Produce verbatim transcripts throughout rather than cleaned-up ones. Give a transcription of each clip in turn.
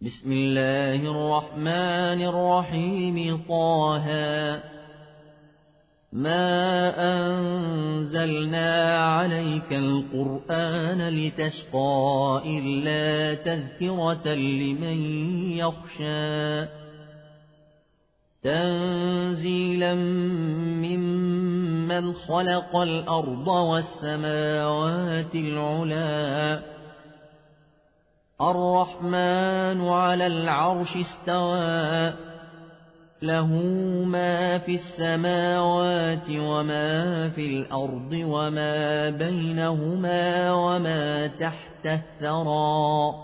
بسم الله الرحمن الرحيم طه ما أنزلنا عليك القرآن لتشقى إلا تذكرة لمن يخشى تنزيلا ممن خلق الأرض والسماوات العلى الرحمن على العرش استوى له ما في السماوات وما في الأرض وما بينهما وما تحت الثرى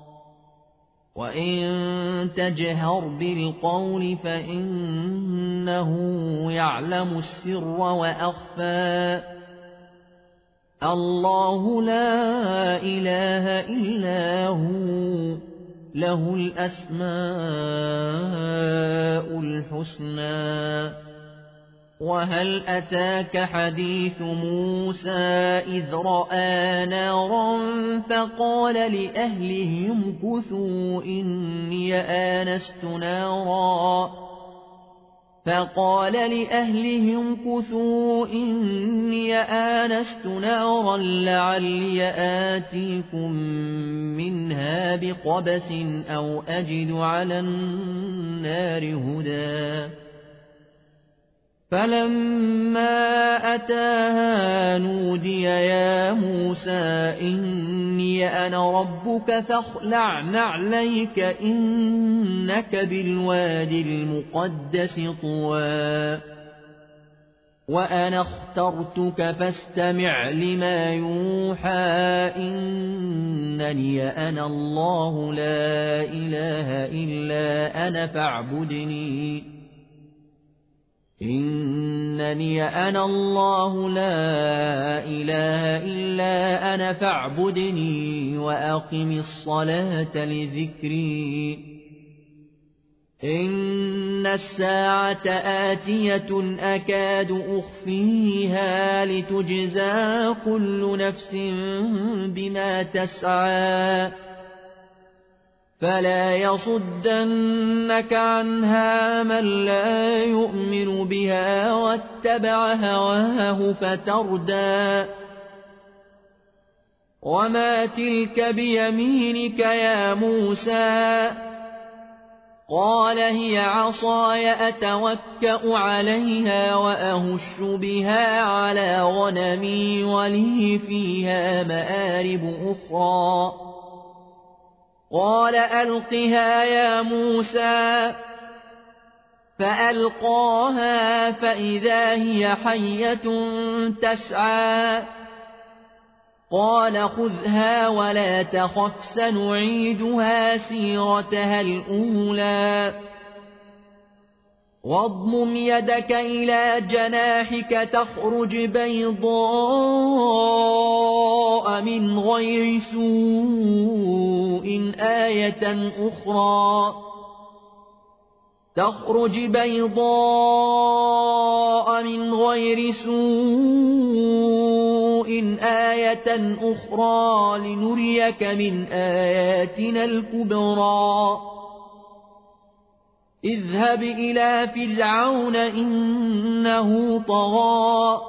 وإن تجهر بالقول فإنه يعلم السر وأخفى الله لا إله إلا هو له الأسماء الحسنى وهل أتاك حديث موسى إذ رأى نارا فقال لأهلهم امكثوا إني آنست نارا فقال لأهلهم امكثوا إني آنست نارا لعلي آتيكم منها بقبس أو أجد على النار هدى فلما أتاها نودي يا موسى إني أنا ربك فاخلع نعليك إنك بالوادي المقدس طوى وأنا اخترتك فاستمع لما يوحى إنني أنا الله لا إله إلا أنا فاعبدني إنني أنا الله لا إله إلا أنا فاعبدني وأقم الصلاة لذكري إن الساعة آتية أكاد أخفيها لتجزى كل نفس بما تسعى فلا يصدنك عنها من لا يؤمن بها واتبع هواه فتردى وما تلك بيمينك يا موسى قال هي عصاي أتوكأ عليها وأهش بها على غنمي ولي فيها مآرب أخرى قال ألقها يا موسى فألقاها فإذا هي حية تسعى قال خذها ولا تخف سنعيدها سيرتها الأولى واضمم يدك إلى جناحك تخرج بيضاء من غير سوء آية أخرى تخرج بيضاء من غير سوء آية أخرى لنريك من آياتنا الكبرى اذهب إلى فرعون إنه طغى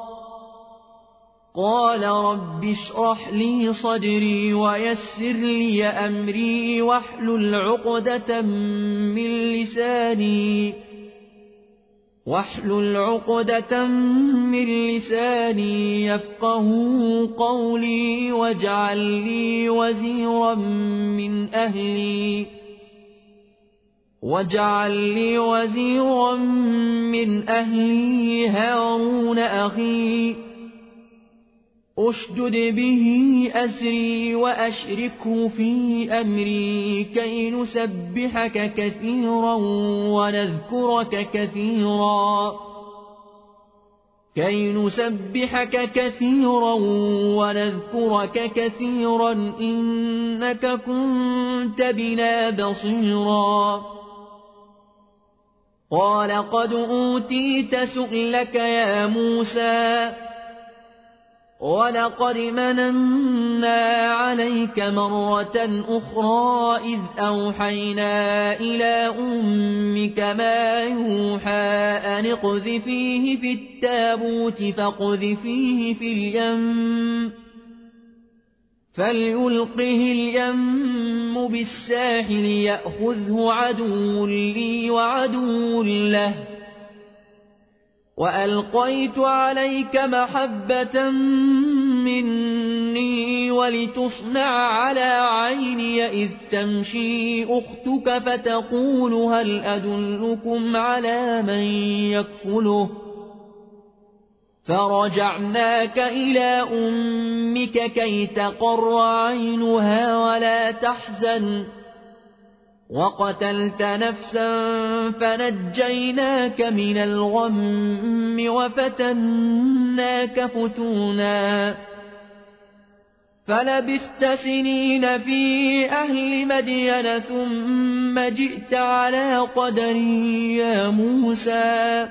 قال رب اشرح لي صدري ويسر لي أمري واحلل عقدة من لساني واحلل عقدة من لساني يفقه قولي واجعل لي وزيرا من أهلي واجعل لي وزيرا من أهلي هارون أخي أشدد به أزري وأشركه في أمري كي نسبحك كثيرا ونذكرك كثيرا كي نسبحك كثيرا ونذكرك كثيرا إنك كنت بنا بصيرا قال قد أوتيت سؤلك يا موسى ولقد مننا عليك مرة أخرى إذ أوحينا إلى أمك ما يوحى أن اقذفيه في التابوت فاقذفيه في اليم فليلقه اليم بالساحل يأخذه عدو لي وعدو له وألقيت عليك محبة مني ولتصنع على عيني إذ تمشي أختك فتقول هل أدلكم على من يكفله فرجعناك إلى أمك كي تقر عينها ولا تحزن وقتلت نفسا فنجيناك من الغم وفتناك فتونا فلبثت سنين في أهل مدين ثم جئت على قدري يا موسى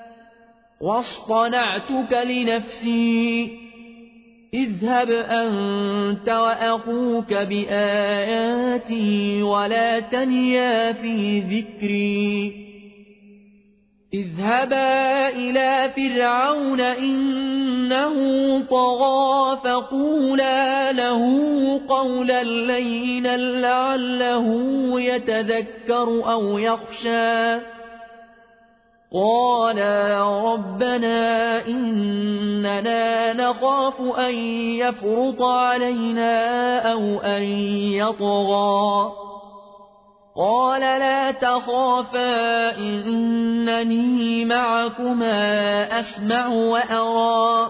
واصطنعتك لنفسي اذهب أنت وأخوك بآياتي ولا تنيا في ذكري اذهبا إلى فرعون إنه طغى فقولا له قولا لينا لعله يتذكر أو يخشى قالا ربنا إننا نخاف أن يفرط علينا أو أن يطغى قال لا تخافا إنني معكما أسمع وأرى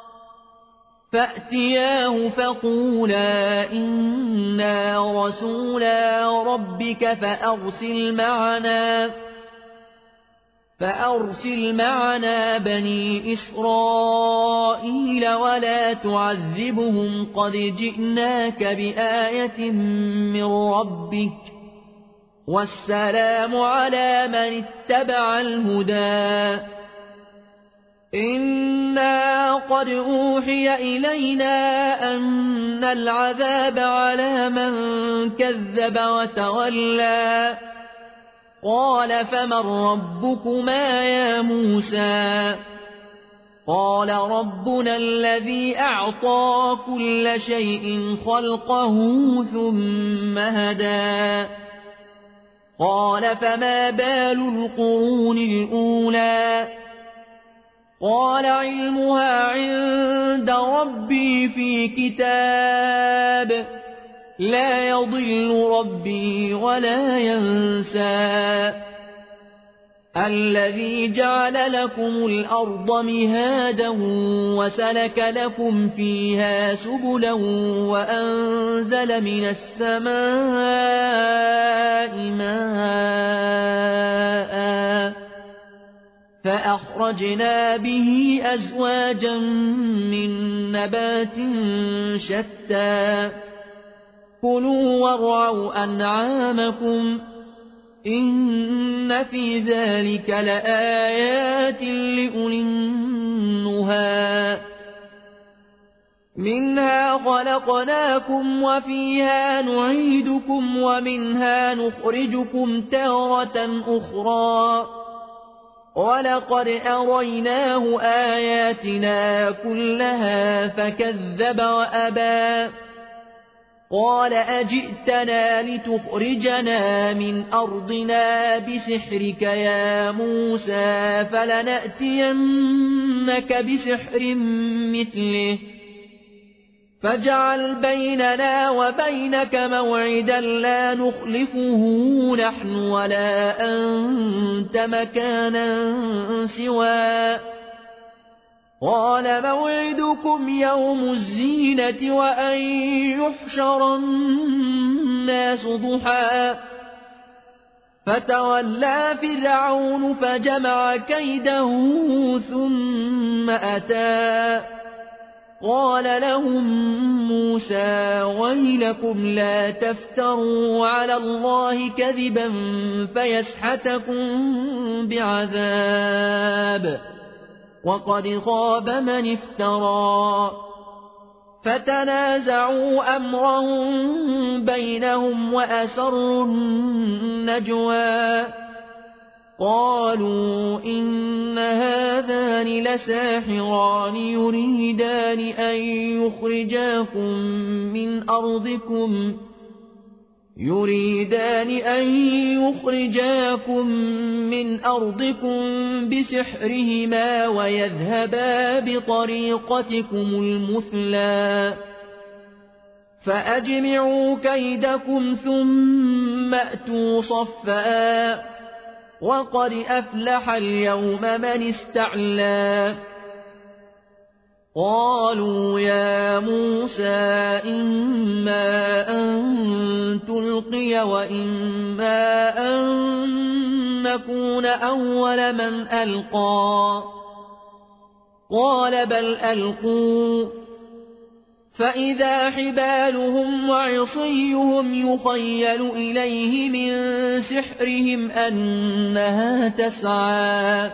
فأتياه فقولا إنا رسولا ربك فأرسل معنا فأرسل معنا بني إسرائيل ولا تعذبهم قد جئناك بآية من ربك والسلام على من اتبع الهدى إنا قد أوحي إلينا أن العذاب على من كذب وتولى قال فمن ربكما يا موسى قال ربنا الذي أعطى كل شيء خلقه ثم هدى قال فما بال القرون الأولى قال علمها عند ربي في كتاب لا يضل ربي ولا ينسى الذي جعل لكم الأرض مهادا وسلك لكم فيها سبلا وأنزل من السماء ماء فأخرجنا به أزواجا من نبات شتى كلوا وارعوا أنعامكم إن في ذلك لآيات لأولي النهى منها خلقناكم وفيها نعيدكم ومنها نخرجكم تارة أخرى ولقد أريناه آياتنا كلها فكذب وأبى قال أجئتنا لتخرجنا من أرضنا بسحرك يا موسى فلنأتينك بسحر مثله فاجعل بيننا وبينك موعدا لا نخلفه نحن ولا أنت مكانا سوى قال موعدكم يوم الزينة وأن يحشر الناس ضحى فتولى فرعون فجمع كيده ثم أتى قال لهم موسى ويلكم لا تفتروا على الله كذبا فيسحتكم بعذاب وقد خاب من افترى فتنازعوا أمرهم بينهم وأسروا النجوى قالوا إن هذان لساحران يريدان أن يخرجاكم من أرضكم يريدان أن يخرجاكم من أرضكم بسحرهما ويذهبا بطريقتكم المثلى فأجمعوا كيدكم ثم أتوا صفا وقد أفلح اليوم من استعلى قالوا يا موسى إما أن تلقي وإما أن نكون أول من ألقى قال بل ألقوا فإذا حبالهم وعصيهم يخيل إليه من سحرهم أنها تسعى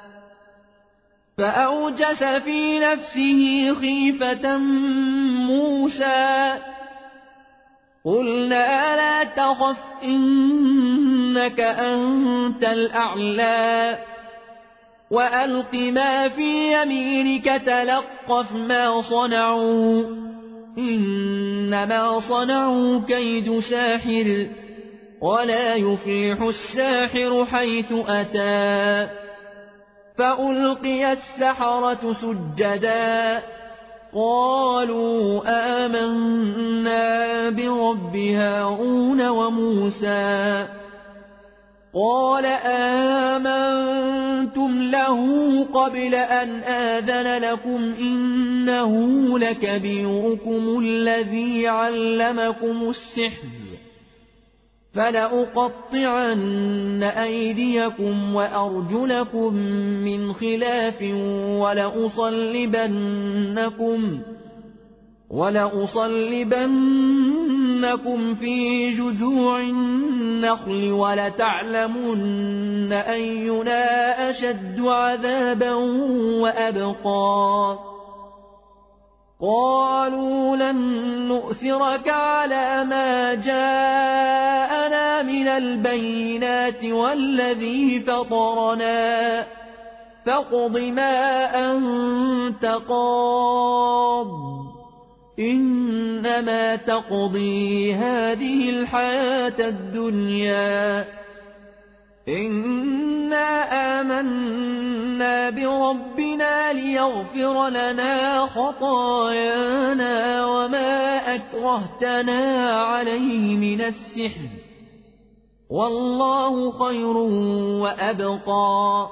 فأوجس في نفسه خيفة موسى قلنا لا تخف إنك أنت الأعلى وألق ما في يمينك تلقف ما صنعوا إنما صنعوا كيد ساحر ولا يفلح الساحر حيث أتى فألقي السحرة سجدا قالوا آمنا برب هارون وموسى قال آمنتم له قبل أن آذن لكم إنه لكبيركم الذي علمكم السحر فلأقطعن أيديكم وأرجلكم من خلاف ولأصلبنكم ولأصلبنكم في جذوع النخل ولتعلمن أينا أشد عذابا وأبقى قالوا لن نؤثرك على ما جاءنا من البينات والذي فطرنا فاقض ما أنت قاض إنما تقضي هذه الحياة الدنيا إنا آمنا بربنا ليغفر لنا خطايانا وما أكرهتنا عليه من السحر والله خير وأبقى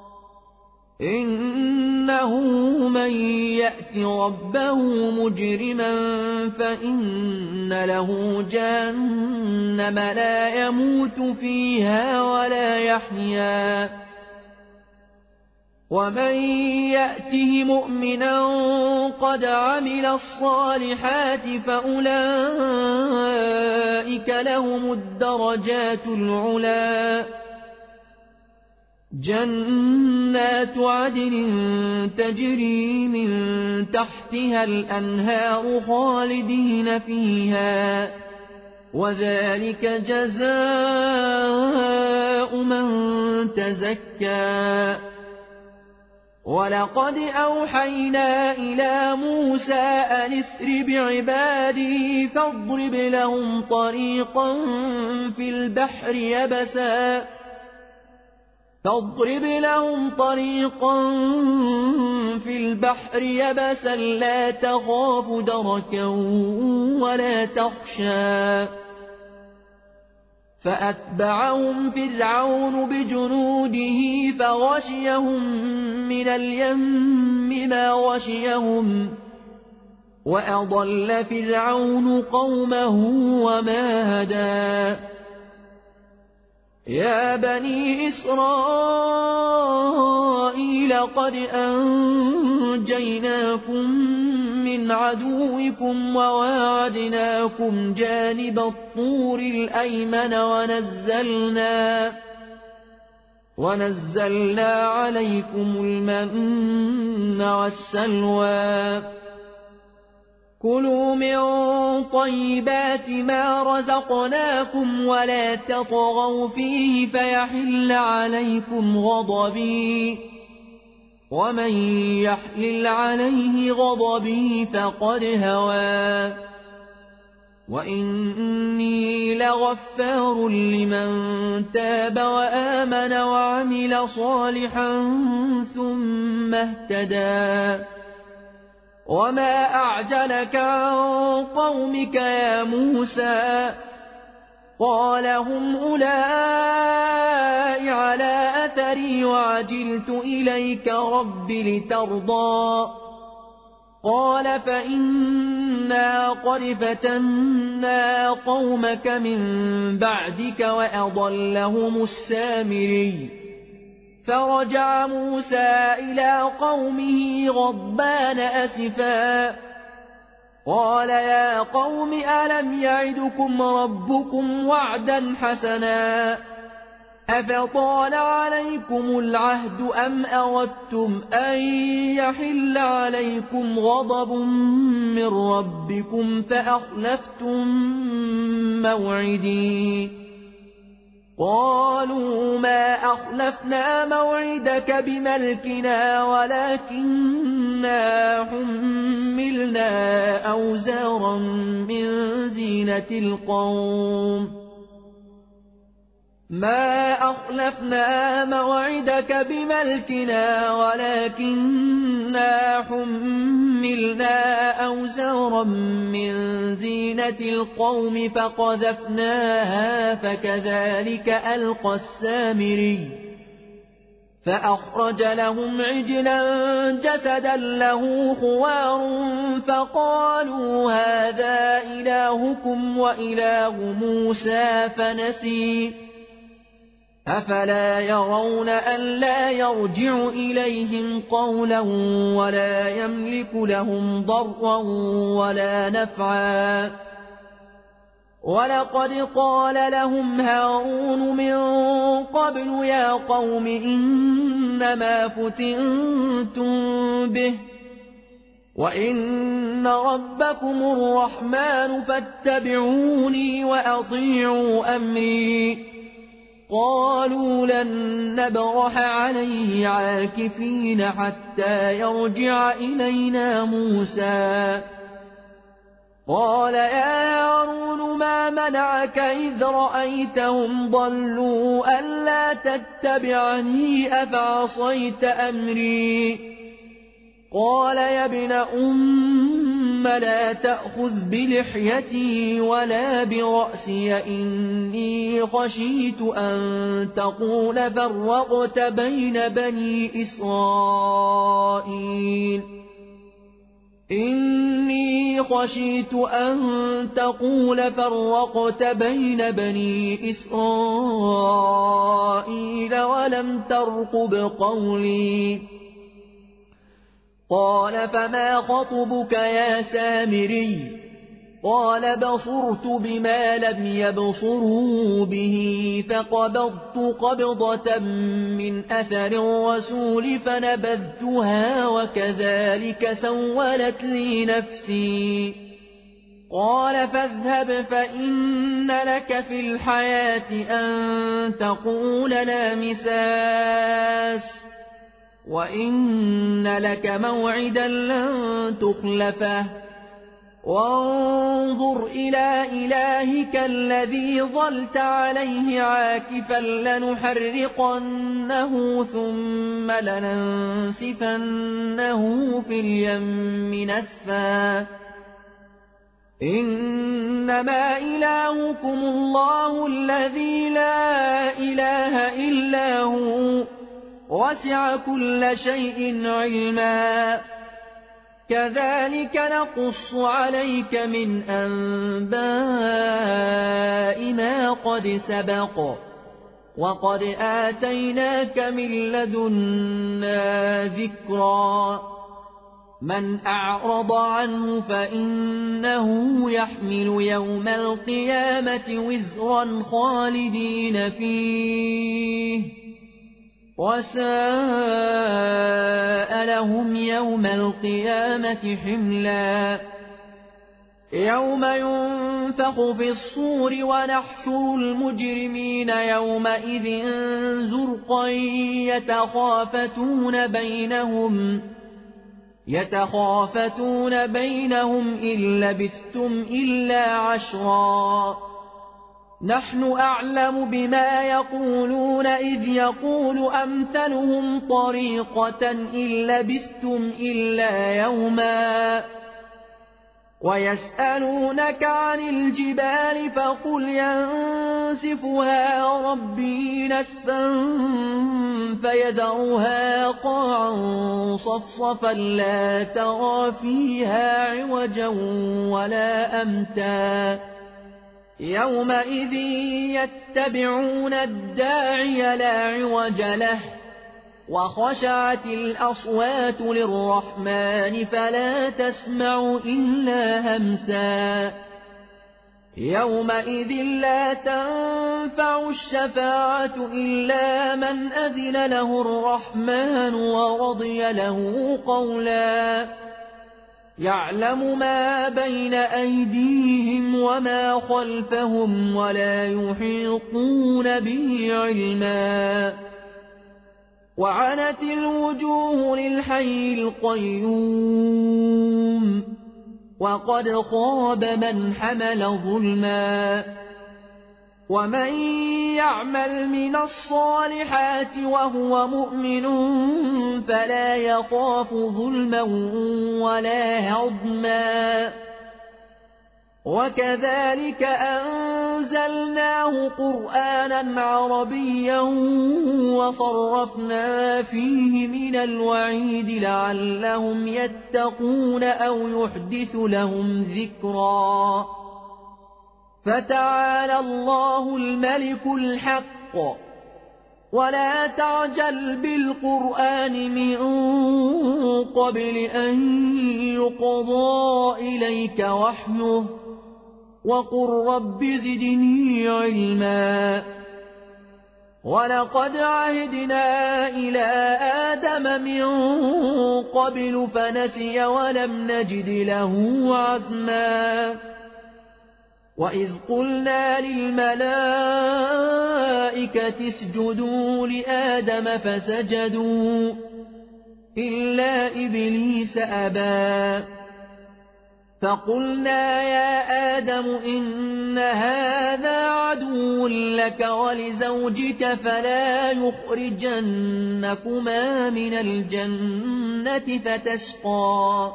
إنه من يأت ربه مجرما فإن له جهنم لا يموت فيها ولا يحيا ومن يأته مؤمنا قد عمل الصالحات فأولئك لهم الدرجات العلى جنات عدن تجري من تحتها الأنهار خالدين فيها وذلك جزاء من تزكى ولقد أوحينا إلى موسى أن اسر بعبادي فاضرب لهم طريقا في البحر يبسا فاضرب لهم طريقا في البحر يبسا لا تخاف دركا ولا تخشى فأتبعهم فرعون بجنوده فغشيهم من اليم ما غشيهم وأضل فرعون قومه وما هدى يا بني إسرائيل قد أنجيناكم من عدوكم وواعدناكم جانب الطور الأيمن ونزلنا ونزلنا عليكم المن والسلوى كلوا من طيبات ما رزقناكم ولا تطغوا فيه فيحل عليكم غضبي ومن يحلل عليه غضبي فقد هوى وإني لغفار لمن تاب وآمن وعمل صالحا ثم اهتدى وما أعجلك عن قومك يا موسى قال هم أولئك على أثري وعجلت إليك رب لترضى قال فإنا قد فتنا قومك من بعدك وأضلهم السامري فرجع موسى إلى قومه غضبان أسفا قال يا قوم ألم يعدكم ربكم وعدا حسنا أفطال عليكم العهد أم أردتم أن يحل عليكم غضب من ربكم فأخلفتم موعدي قالوا ما أخلفنا موعدك بملكنا ولكننا حملنا أوزارا من زينة القوم ما أخلفنا موعدك بملكنا ولكننا حملنا أوزارا من زينة القوم فقذفناها فكذلك ألقى السامري فأخرج لهم عجلا جسدا له خوار فقالوا هذا إلهكم وإله موسى فنسي أفلا يرون ألا يرجع إليهم قولا ولا يملك لهم ضرا ولا نفعا ولقد قال لهم هارون من قبل يا قوم إنما فتنتم به وإن ربكم الرحمن فاتبعوني وأطيعوا أمري قالوا لن نبرح عليه عاكفين حتى يرجع إلينا موسى قال يا هارون ما منعك إذ رأيتهم ضلوا ألا تتبعني أفعصيت أمري قال يا ابن أم لا تأخذ بلحيتي ولا برأسي إني خشيت أن تقول فرقت بين بني إسرائيل إني خشيت أن تقول فرقت بين بني إسرائيل ولم ترقب قولي قال فما خطبك يا سامري قال بصرت بما لم يبصروا به فقبضت قبضة من أثر الرسول فنبذتها وكذلك سولت لي نفسي قال فاذهب فإن لك في الحياة أن تقول لا مساس وإن لك موعدا لن تخلفه وانظر إلى إلهك الذي ظلت عليه عاكفا لنحرقنه ثم لننسفنه في اليم نسفا إنما إلهكم الله الذي لا إله إلا هو وسع كل شيء علما كذلك نقص عليك من أنباء ما قد سبق وقد آتيناك من لدنا ذكرا من أعرض عنه فإنه يحمل يوم القيامة وزرا خالدين فيه وساء لهم يوم القيامة حملا يوم ينفخ في الصور ونحشر المجرمين يومئذ زرقا يتخافتون بينهم يتخافتون بينهم إن لبثتم إلا عشرا نحن أعلم بما يقولون إذ يقول أمثلهم طريقة إن لبثتم إلا يوما ويسألونك عن الجبال فقل ينسفها ربي نسفا فيذرها قاعا صفصفا لا ترى فيها عوجا ولا أمتا يومئذ يتبعون الداعي لا عوج له وخشعت الأصوات للرحمن فلا تسمع إلا همسا يومئذ لا تنفع الشفاعة إلا من أذن له الرحمن ورضي له قولا يعلم ما بين أيديهم وما خلفهم ولا يحيطون به علما وعنت الوجوه للحي القيوم وقد خاب من حمل ظلما ومن يعمل من الصالحات وهو مؤمن فلا يخاف ظلما ولا هضما وكذلك أنزلناه قرآنا عربيا وصرفنا فيه من الوعيد لعلهم يتقون أو يحدث لهم ذكرا فتعالى الله الملك الحق ولا تعجل بالقرآن من قبل أن يقضى إليك وحيه وقل رب زدني علما ولقد عهدنا إلى آدم من قبل فنسي ولم نجد له عزما وإذ قلنا للملائكة اسجدوا لآدم فسجدوا إلا إبليس أبى فقلنا يا آدم إن هذا عدو لك ولزوجك فلا يخرجنكما من الجنة فتشقى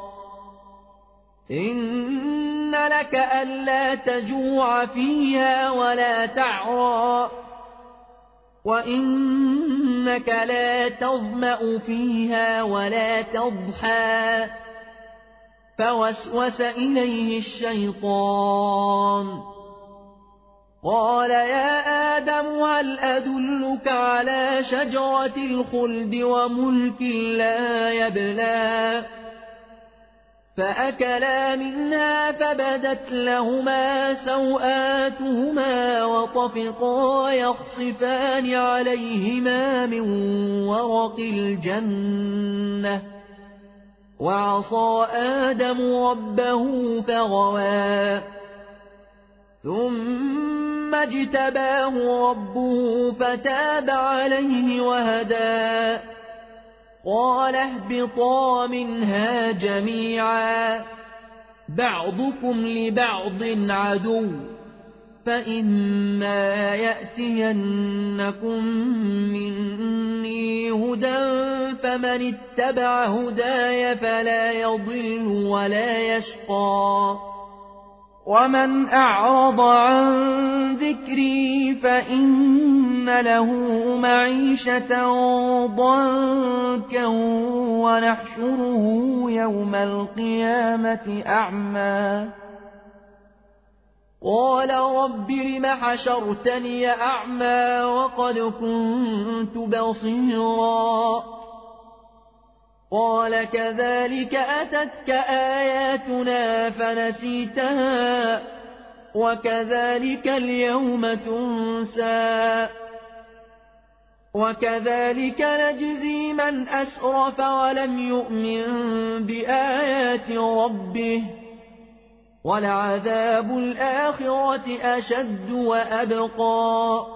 إن لك ألا تجوع فيها ولا تعرى وإنك لا تظمأ فيها ولا تضحى فوسوس إليه الشيطان قال يا آدم هل أدلك على شجرة الخلد وملك لا يبلى فأكلا منها فبدت لهما سوآتهما وطفقا يخصفان عليهما من ورق الجنة وعصى آدم ربه فغوى ثم اجتباه ربه فتاب عليه وهدى قال اهبطا منها جميعا بعضكم لبعض عدو فإما يأتينكم مني هدى فمن اتبع هداي فلا يضل ولا يشقى ومن أعرض عن ذكري فإن له معيشة ضنكا ونحشره يوم القيامة أعمى قال رب لم حشرتني أعمى وقد كنت بصيرا قال كذلك أتتك آياتنا فنسيتها وكذلك اليوم تنسى وكذلك نجزي من أسرف ولم يؤمن بآيات ربه ولعذاب الآخرة أشد وأبقى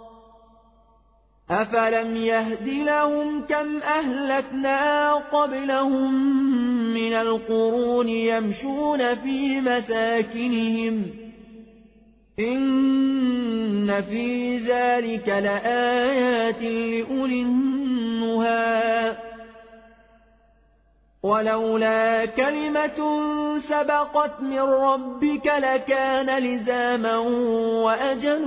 أفلم يهد لهم كم أهلكنا قبلهم من القرون يمشون في مساكنهم إن في ذلك لآيات لأولي النهى ولولا كلمة سبقت من ربك لكان لزاما وأجل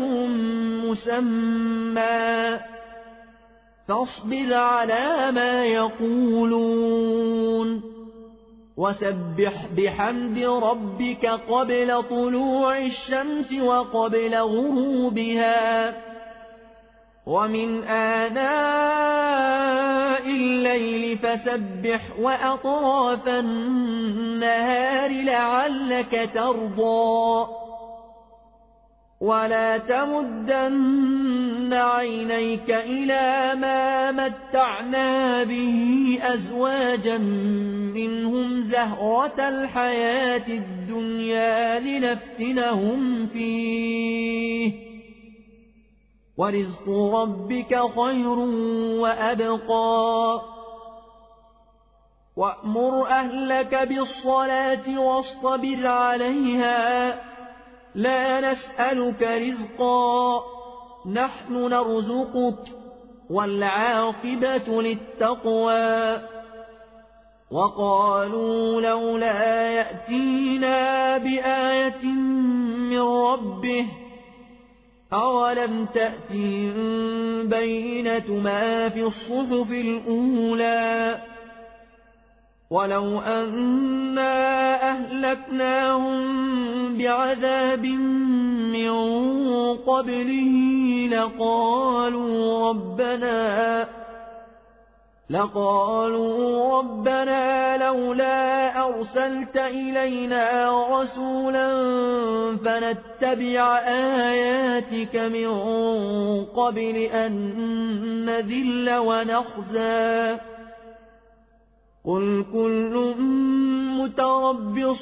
مسمى فاصبر على ما يقولون وسبح بحمد ربك قبل طلوع الشمس وقبل غروبها ومن آناء الليل فسبح وأطراف النهار لعلك ترضى ولا تمدن عينيك إلى ما متعنا به أزواجا منهم زهرة الحياة الدنيا لنفتنهم فيه ورزق ربك خير وأبقى وأمر أهلك بالصلاة واصطبر عليها لا نسألك رزقا نحن نرزقك والعاقبة للتقوى وقالوا لولا يأتينا بآية من ربه أولم تأتهم بينة ما في الصحف الأولى ولو أنا أهلكناهم بعذاب من قبله لقالوا ربنا لقالوا ربنا لولا أرسلت إلينا رسولا فنتبع آياتك من قبل أن نذل ونخزى قل كل متربص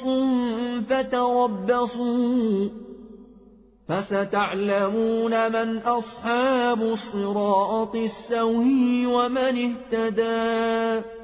فتربصوا فستعلمون من أصحاب الصراط السوي ومن اهتدى